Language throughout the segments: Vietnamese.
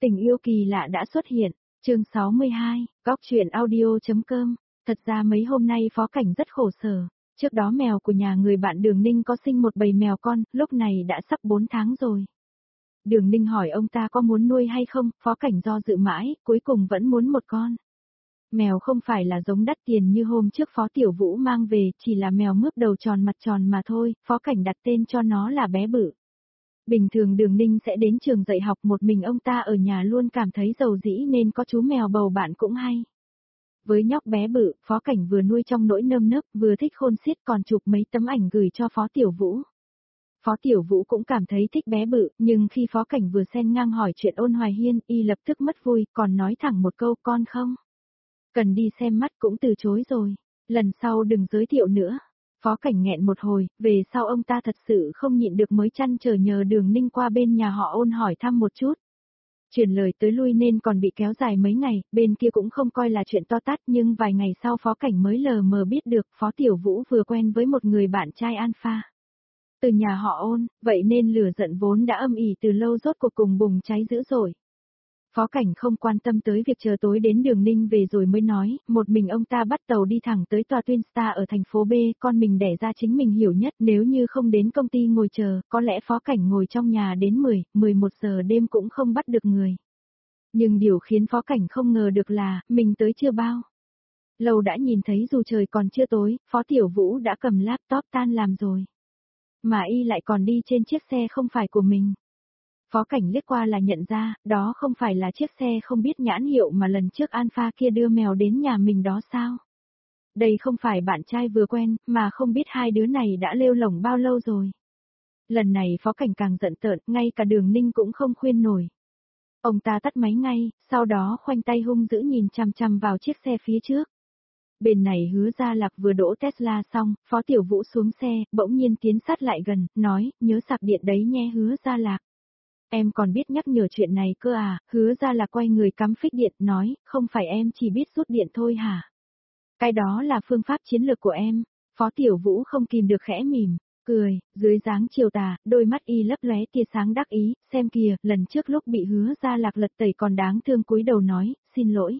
Tình yêu kỳ lạ đã xuất hiện, chương 62, góc truyện audio.com. Thật ra mấy hôm nay Phó Cảnh rất khổ sở. Trước đó mèo của nhà người bạn Đường Ninh có sinh một bầy mèo con, lúc này đã sắp 4 tháng rồi. Đường Ninh hỏi ông ta có muốn nuôi hay không, Phó Cảnh do dự mãi, cuối cùng vẫn muốn một con. Mèo không phải là giống đắt tiền như hôm trước Phó Tiểu Vũ mang về, chỉ là mèo mướp đầu tròn mặt tròn mà thôi, Phó Cảnh đặt tên cho nó là Bé Bự. Bình thường Đường Ninh sẽ đến trường dạy học một mình, ông ta ở nhà luôn cảm thấy dầu dĩ nên có chú mèo bầu bạn cũng hay. Với nhóc Bé Bự, Phó Cảnh vừa nuôi trong nỗi nơm nớp, vừa thích khôn xiết, còn chụp mấy tấm ảnh gửi cho Phó Tiểu Vũ. Phó Tiểu Vũ cũng cảm thấy thích Bé Bự, nhưng khi Phó Cảnh vừa xen ngang hỏi chuyện Ôn Hoài Hiên, y lập tức mất vui, còn nói thẳng một câu con không. Cần đi xem mắt cũng từ chối rồi, lần sau đừng giới thiệu nữa. Phó Cảnh nghẹn một hồi, về sau ông ta thật sự không nhịn được mới chăn trở nhờ Đường Ninh qua bên nhà họ Ôn hỏi thăm một chút. Chuyển lời tới lui nên còn bị kéo dài mấy ngày, bên kia cũng không coi là chuyện to tát, nhưng vài ngày sau Phó Cảnh mới lờ mờ biết được Phó Tiểu Vũ vừa quen với một người bạn trai alpha. Từ nhà họ Ôn, vậy nên lửa giận vốn đã âm ỉ từ lâu rốt cuộc cùng bùng cháy dữ dội. Phó Cảnh không quan tâm tới việc chờ tối đến Đường Ninh về rồi mới nói, một mình ông ta bắt tàu đi thẳng tới tòa Twin Star ở thành phố B, con mình đẻ ra chính mình hiểu nhất, nếu như không đến công ty ngồi chờ, có lẽ Phó Cảnh ngồi trong nhà đến 11 giờ đêm cũng không bắt được người. Nhưng điều khiến Phó Cảnh không ngờ được là, mình tới chưa bao lâu đã nhìn thấy dù trời còn chưa tối, Phó Tiểu Vũ đã cầm laptop tan làm rồi. Mà y lại còn đi trên chiếc xe không phải của mình. Phó Cảnh liếc qua là nhận ra, đó không phải là chiếc xe không biết nhãn hiệu mà lần trước Alpha kia đưa mèo đến nhà mình đó sao? Đây không phải bạn trai vừa quen, mà không biết hai đứa này đã lêu lổng bao lâu rồi. Lần này Phó Cảnh càng giận tợn, ngay cả Đường Ninh cũng không khuyên nổi. Ông ta tắt máy ngay, sau đó khoanh tay hung dữ nhìn chằm chằm vào chiếc xe phía trước. Bên này Hứa Gia Lạc vừa đỗ Tesla xong, Phó Tiểu Vũ xuống xe, bỗng nhiên tiến sát lại gần, nói, nhớ sạc điện đấy nhé Hứa Gia Lạc. Em còn biết nhắc nhở chuyện này cơ à, Hứa Gia Lạc quay người cắm phích điện, nói, không phải em chỉ biết rút điện thôi hả? Cái đó là phương pháp chiến lược của em. Phó Tiểu Vũ không kìm được khẽ mỉm, cười, dưới dáng chiều tà, đôi mắt y lấp lóe tia sáng đắc ý, xem kìa, lần trước lúc bị Hứa Gia Lạc lật tẩy còn đáng thương cúi đầu nói, xin lỗi.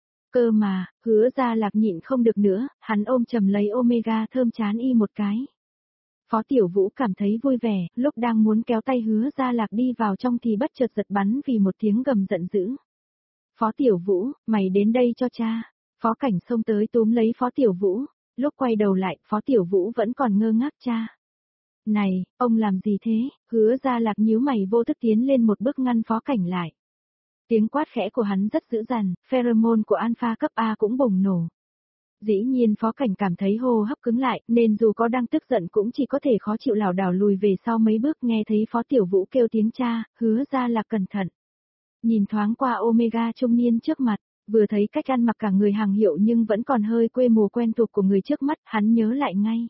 Cơ mà, Hứa Gia Lạc nhịn không được nữa, hắn ôm chầm lấy Omega thơm chán y một cái. Phó Tiểu Vũ cảm thấy vui vẻ, lúc đang muốn kéo tay Hứa Gia Lạc đi vào trong thì bất chợt giật bắn vì một tiếng gầm giận dữ. Phó Tiểu Vũ, mày đến đây cho cha. Phó Cảnh xông tới túm lấy Phó Tiểu Vũ, lúc quay đầu lại, Phó Tiểu Vũ vẫn còn ngơ ngác cha. Này, ông làm gì thế? Hứa Gia Lạc nhíu mày vô thức tiến lên một bước ngăn Phó Cảnh lại. Tiếng quát khẽ của hắn rất dữ dằn, pheromone của alpha cấp A cũng bùng nổ. Dĩ nhiên Phó Cảnh cảm thấy hô hấp cứng lại, nên dù có đang tức giận cũng chỉ có thể khó chịu lảo đảo lùi về sau mấy bước, nghe thấy Phó Tiểu Vũ kêu tiếng cha, Hứa Gia Lạc cẩn thận. Nhìn thoáng qua Omega trung niên trước mặt, vừa thấy cách ăn mặc cả người hàng hiệu nhưng vẫn còn hơi quê mùa quen thuộc của người trước mắt, hắn nhớ lại ngay.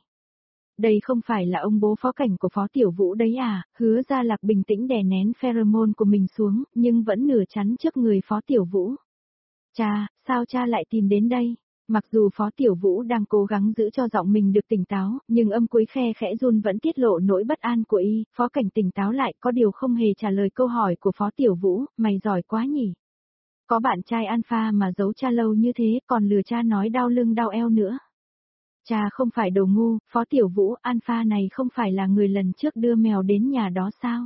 Đây không phải là ông bố Phó Cảnh của Phó Tiểu Vũ đấy à? Hứa Gia Lạc bình tĩnh đè nén pheromone của mình xuống, nhưng vẫn nửa chắn trước người Phó Tiểu Vũ. Cha, sao cha lại tìm đến đây? Mặc dù Phó Tiểu Vũ đang cố gắng giữ cho giọng mình được tỉnh táo, nhưng âm cuối khe khẽ run vẫn tiết lộ nỗi bất an của y. Phó Cảnh tỉnh táo lại, có điều không hề trả lời câu hỏi của Phó Tiểu Vũ, mày giỏi quá nhỉ? Có bạn trai alpha mà giấu cha lâu như thế, còn lừa cha nói đau lưng đau eo nữa. Cha không phải đồ ngu, Phó Tiểu Vũ, alpha này không phải là người lần trước đưa mèo đến nhà đó sao?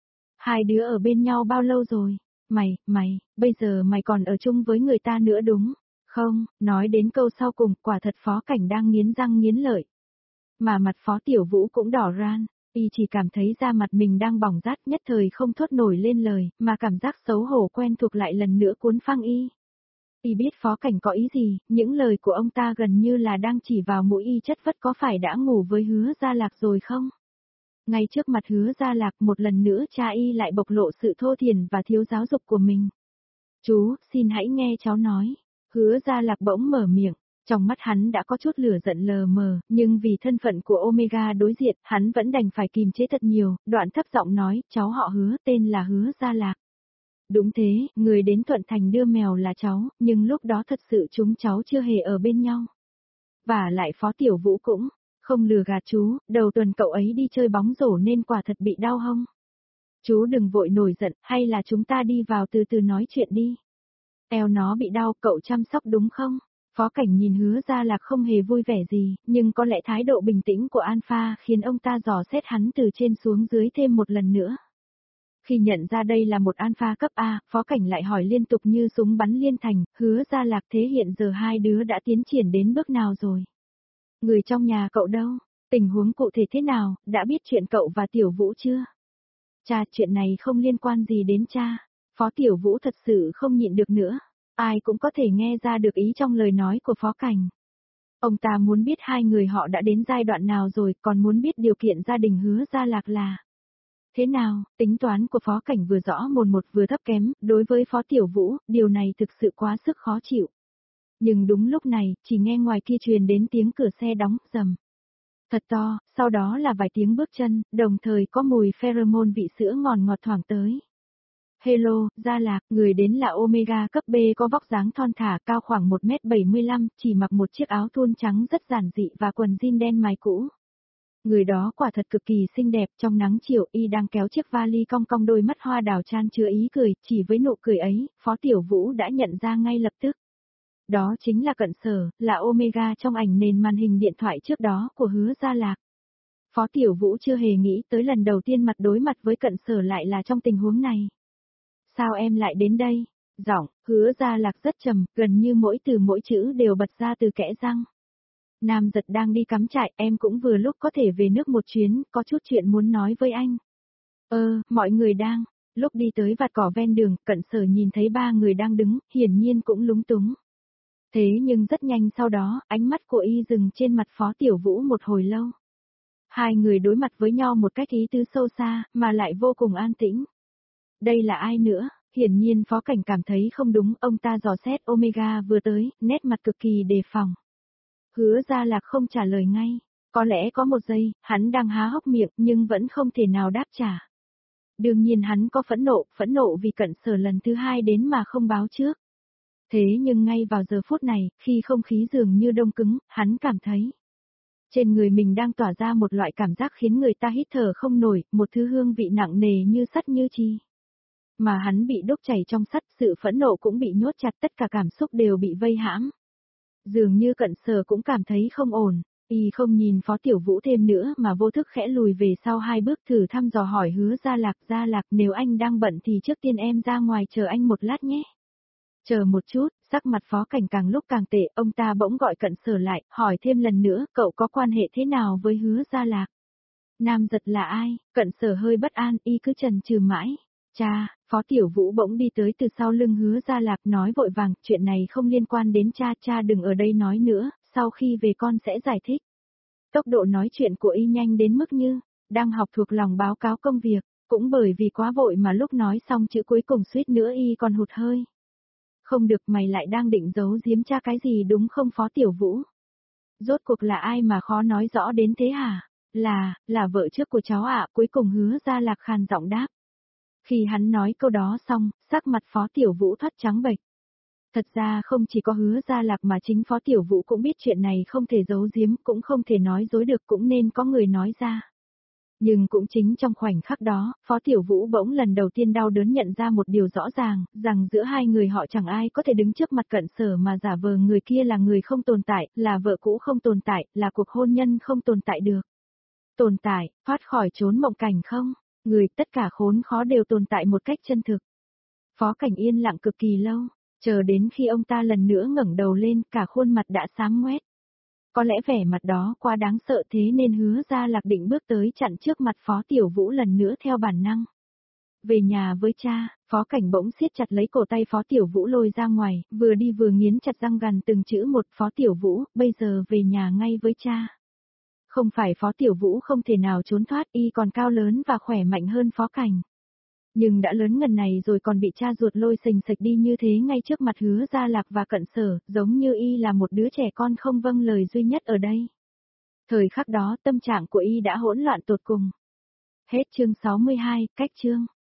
Hai đứa ở bên nhau bao lâu rồi? Mày, bây giờ mày còn ở chung với người ta nữa đúng? Không, nói đến câu sau cùng, quả thật Phó Cảnh đang nghiến răng nghiến lợi. Mà mặt Phó Tiểu Vũ cũng đỏ ran, y chỉ cảm thấy da mặt mình đang bỏng rát, nhất thời không thốt nổi lên lời, mà cảm giác xấu hổ quen thuộc lại lần nữa cuốn phăng y. Y biết Phó Cảnh có ý gì, những lời của ông ta gần như là đang chỉ vào mũi y chất vất, có phải đã ngủ với Hứa Gia Lạc rồi không? Ngay trước mặt Hứa Gia Lạc một lần nữa cha y lại bộc lộ sự thô thiển và thiếu giáo dục của mình. Chú, xin hãy nghe cháu nói. Hứa Gia Lạc bỗng mở miệng, trong mắt hắn đã có chút lửa giận lờ mờ, nhưng vì thân phận của Omega đối diện, hắn vẫn đành phải kìm chế thật nhiều, đoạn thấp giọng nói, cháu họ Hứa, tên là Hứa Gia Lạc. Đúng thế, người đến Thuận Thành đưa mèo là cháu, nhưng lúc đó thật sự chúng cháu chưa hề ở bên nhau. Và lại Phó Tiểu Vũ cũng không lừa gạt chú, đầu tuần cậu ấy đi chơi bóng rổ nên quả thật bị đau hông. Chú đừng vội nổi giận, hay là chúng ta đi vào từ từ nói chuyện đi. Eo nó bị đau, cậu chăm sóc đúng không? Phó Cảnh nhìn Hứa Gia Lạc không hề vui vẻ gì, nhưng có lẽ thái độ bình tĩnh của Alpha khiến ông ta dò xét hắn từ trên xuống dưới thêm một lần nữa. Khi nhận ra đây là một Alpha cấp A, Phó Cảnh lại hỏi liên tục như súng bắn liên thành, Hứa Gia Lạc thế hiện giờ hai đứa đã tiến triển đến bước nào rồi? Người trong nhà cậu đâu? Tình huống cụ thể thế nào, đã biết chuyện cậu và Tiểu Vũ chưa? Cha, chuyện này không liên quan gì đến cha. Phó Tiểu Vũ thật sự không nhịn được nữa. Ai cũng có thể nghe ra được ý trong lời nói của Phó Cảnh. Ông ta muốn biết hai người họ đã đến giai đoạn nào rồi, còn muốn biết điều kiện gia đình Hứa Gia Lạc là thế nào. Tính toán của Phó Cảnh vừa rõ mồn một vừa thấp kém, đối với Phó Tiểu Vũ, điều này thực sự quá sức khó chịu. Nhưng đúng lúc này, chỉ nghe ngoài kia truyền đến tiếng cửa xe đóng, rầm. Thật to, sau đó là vài tiếng bước chân, đồng thời có mùi pheromone vị sữa ngọt ngọt thoảng tới. Hello, Gia Lạc, người đến là Omega cấp B có vóc dáng thon thả cao khoảng 1m75, chỉ mặc một chiếc áo thun trắng rất giản dị và quần jean đen mài cũ. Người đó quả thật cực kỳ xinh đẹp, trong nắng chiều y đang kéo chiếc vali cong cong, đôi mắt hoa đào chan chứa ý cười, chỉ với nụ cười ấy, Phó Tiểu Vũ đã nhận ra ngay lập tức. Đó chính là Cận Sở, là Omega trong ảnh nền màn hình điện thoại trước đó của Hứa Gia Lạc. Phó Tiểu Vũ chưa hề nghĩ tới lần đầu tiên mặt đối mặt với Cận Sở lại là trong tình huống này. Sao em lại đến đây? Giọng, Hứa Gia Lạc rất trầm, gần như mỗi từ mỗi chữ đều bật ra từ kẽ răng. Nam Giật đang đi cắm trại, em cũng vừa lúc có thể về nước một chuyến, có chút chuyện muốn nói với anh. Mọi người đang. Lúc đi tới vạt cỏ ven đường, Cận Sở nhìn thấy ba người đang đứng, hiển nhiên cũng lúng túng. Thế nhưng rất nhanh sau đó, ánh mắt của y dừng trên mặt Phó Tiểu Vũ một hồi lâu. Hai người đối mặt với nhau một cách ý tứ sâu xa, mà lại vô cùng an tĩnh. Đây là ai nữa? Hiển nhiên Phó Cảnh cảm thấy không đúng, ông ta dò xét Omega vừa tới, nét mặt cực kỳ đề phòng. Hứa Gia Lạc không trả lời ngay. Có lẽ có một giây, hắn đang há hốc miệng nhưng vẫn không thể nào đáp trả. Đương nhiên hắn có phẫn nộ vì Cận Sở lần thứ hai đến mà không báo trước. Thế nhưng ngay vào giờ phút này, khi không khí dường như đông cứng, hắn cảm thấy trên người mình đang tỏa ra một loại cảm giác khiến người ta hít thở không nổi, một thứ hương vị nặng nề như sắt như chì. Mà hắn bị đốt chảy trong sắt, sự phẫn nộ cũng bị nhốt chặt, tất cả cảm xúc đều bị vây hãm. Dường như Cận Sở cũng cảm thấy không ổn, y không nhìn Phó Tiểu Vũ thêm nữa mà vô thức khẽ lùi về sau hai bước, thử thăm dò hỏi Hứa Gia Lạc, nếu anh đang bận thì trước tiên em ra ngoài chờ anh một lát nhé. Chờ một chút, sắc mặt Phó Cảnh càng lúc càng tệ, ông ta bỗng gọi Cận Sở lại, hỏi thêm lần nữa, cậu có quan hệ thế nào với Hứa Gia Lạc? Nam Giật là ai? Cận Sở hơi bất an, y cứ chần chừ mãi. Cha, Phó Tiểu Vũ bỗng đi tới từ sau lưng Hứa Gia Lạc, nói vội vàng, chuyện này không liên quan đến cha, cha đừng ở đây nói nữa, sau khi về con sẽ giải thích. Tốc độ nói chuyện của y nhanh đến mức như đang học thuộc lòng báo cáo công việc, cũng bởi vì quá vội mà lúc nói xong chữ cuối cùng suýt nữa y còn hụt hơi. Không được, mày lại đang định giấu giếm cha cái gì đúng không Phó Tiểu Vũ? Rốt cuộc là ai mà khó nói rõ đến thế hả? Là vợ trước của cháu ạ, cuối cùng Hứa Gia Lạc khàn giọng đáp. Khi hắn nói câu đó xong, sắc mặt Phó Tiểu Vũ thoát trắng bệch. Thật ra không chỉ có Hứa Gia Lạc mà chính Phó Tiểu Vũ cũng biết chuyện này không thể giấu giếm, cũng không thể nói dối được, cũng nên có người nói ra. Nhưng cũng chính trong khoảnh khắc đó, Phó Tiểu Vũ bỗng lần đầu tiên đau đớn nhận ra một điều rõ ràng, rằng giữa hai người họ chẳng ai có thể đứng trước mặt Cận Sở mà giả vờ người kia là người không tồn tại, là vợ cũ không tồn tại, là cuộc hôn nhân không tồn tại được. Tồn tại, thoát khỏi chốn mộng cảnh không? Người, tất cả khốn khó đều tồn tại một cách chân thực. Phó Cảnh yên lặng cực kỳ lâu, chờ đến khi ông ta lần nữa ngẩng đầu lên, cả khuôn mặt đã xám ngoét. Có lẽ vẻ mặt đó quá đáng sợ, thế nên Hứa Gia Lạc định bước tới chặn trước mặt Phó Tiểu Vũ lần nữa theo bản năng. Về nhà với cha, Phó Cảnh bỗng siết chặt lấy cổ tay Phó Tiểu Vũ lôi ra ngoài, vừa đi vừa nghiến chặt răng gằn từng chữ một. Phó Tiểu Vũ, bây giờ về nhà ngay với cha. Không phải Phó Tiểu Vũ không thể nào trốn thoát, y còn cao lớn và khỏe mạnh hơn Phó Cảnh. Nhưng đã lớn ngần này rồi còn bị cha ruột lôi sình sạch đi như thế ngay trước mặt Hứa Gia Lạc và Cận Sở, giống như y là một đứa trẻ con không vâng lời duy nhất ở đây. Thời khắc đó tâm trạng của y đã hỗn loạn tột cùng. Hết chương 62, cách chương.